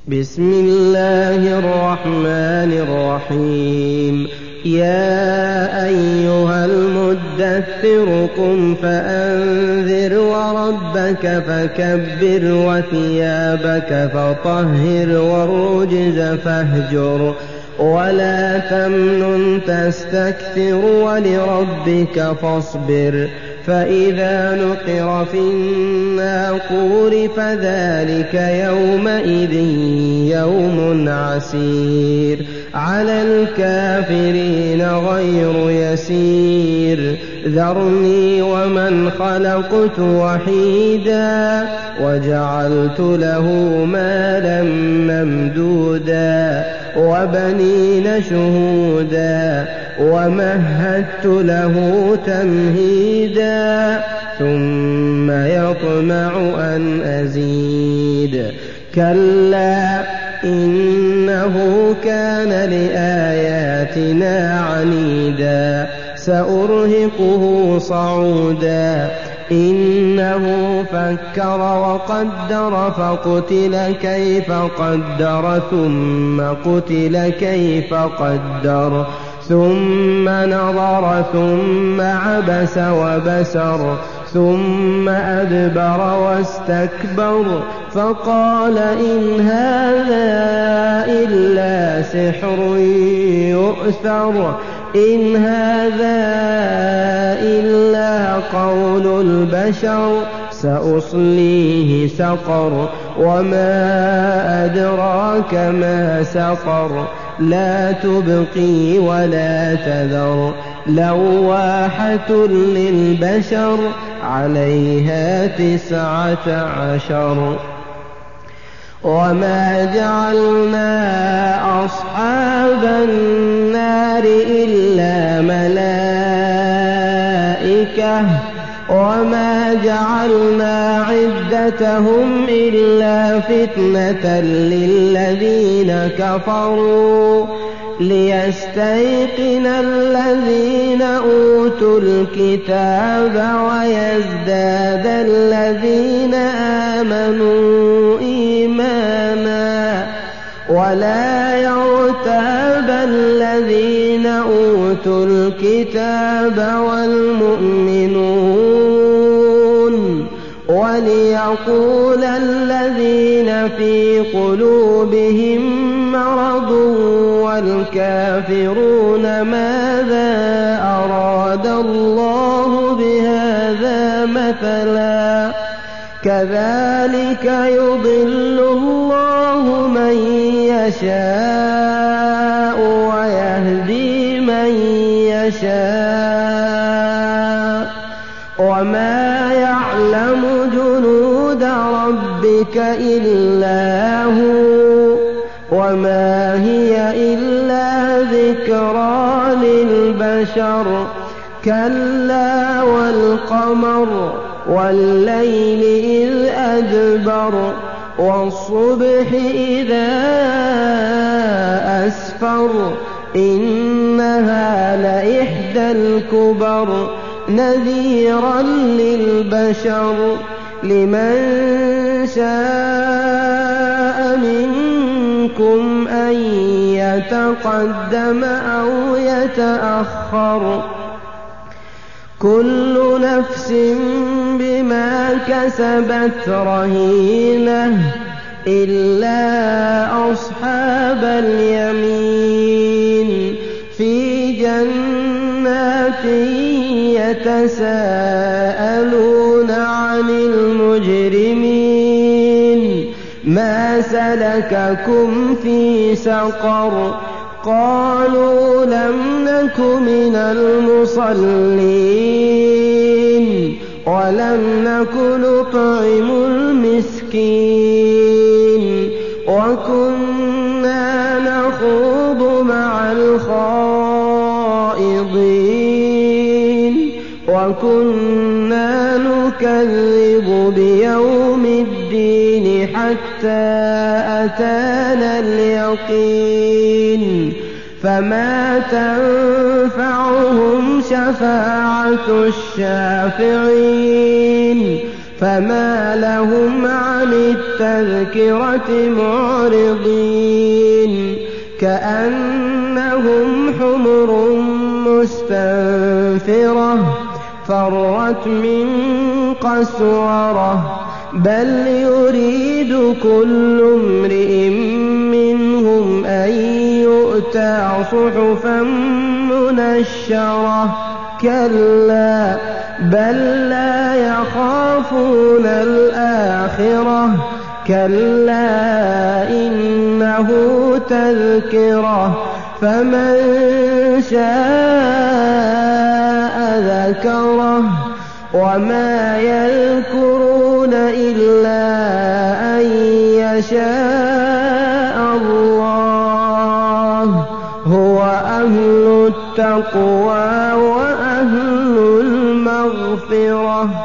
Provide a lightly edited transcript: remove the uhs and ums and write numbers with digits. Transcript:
بسم الله الرحمن الرحيم. يا أيها المدثر قم فأنذر وربك فكبر وثيابك فطهر والرجز فاهجر ولا تمنن تستكثر ولربك فاصبر. فإذا نقر في الناقور فذلك يومئذ يوم عسير على الكافرين غير يسير. ذرني ومن خلقت وحيدا وجعلت له مالا ممدودا وبنين شهودا ومهدت له تمهيدا ثم يطمع أن أزيد. كلا إنه كان لآياتنا عنيدا سأرهقه صعودا. إنه فكر وقدر فقتل كيف قدر ثم قتل كيف قدر ثم نظر ثم عبس وبسر ثم أدبر واستكبر فقال إن هذا إلا سحر يؤثر إن هذا إلا قول البشر سأصليه سقر وما أدراك ما سقر لا تبقي ولا تذر لواحة للبشر عليها 19. وما جعلنا أصحاب النار إلا ملائكة وما جعلنا عدتهم إلا فتنة للذين كفروا ليستيقن الذين أوتوا الكتاب ويزداد الذين آمنوا إيمانا ولا يرتاب الذين أوتوا الكتاب والمؤمنون وليقول الذين في قلوبهم مرض والكافرون ماذا أراد الله بهذا مثلا كذلك يضل الله من يشاء ويهدي من يشاء وما يعلم جنود ربك إلا هو وما هي إلا ذكرى للبشر. كلا والقمر والليل إذ أدبر والصبح إذا أسفر إنها لإحدى الكبر نذيرا للبشر لمن شاء منكم أن يتقدم أو يتأخر. كل نفس بما كسبت رهينة إلا أصحاب اليمين في جنات يتساءلون عن المجرمين ما سلككم في سقر قالوا لم نك من المصلين ولم نك نطعم المسكين وكنا نخوض مع الخائضين وكنا نكذب بيوم الدين حتى أتانا اليقين فما تنفعهم شفاعة الشافعين فما لهم عن التذكرة معرضين كأنهم حمر مستنفرة فرت من قسورة بل يريد كل امرئ منهم أن يؤتى صحفا منشرة كلا بل لا يخافون الآخرة كلا إنه تذكرة فمن شاء ذكره وما يذكرون إلا أن يشاء الله هو أهل التقوى وأهل المغفرة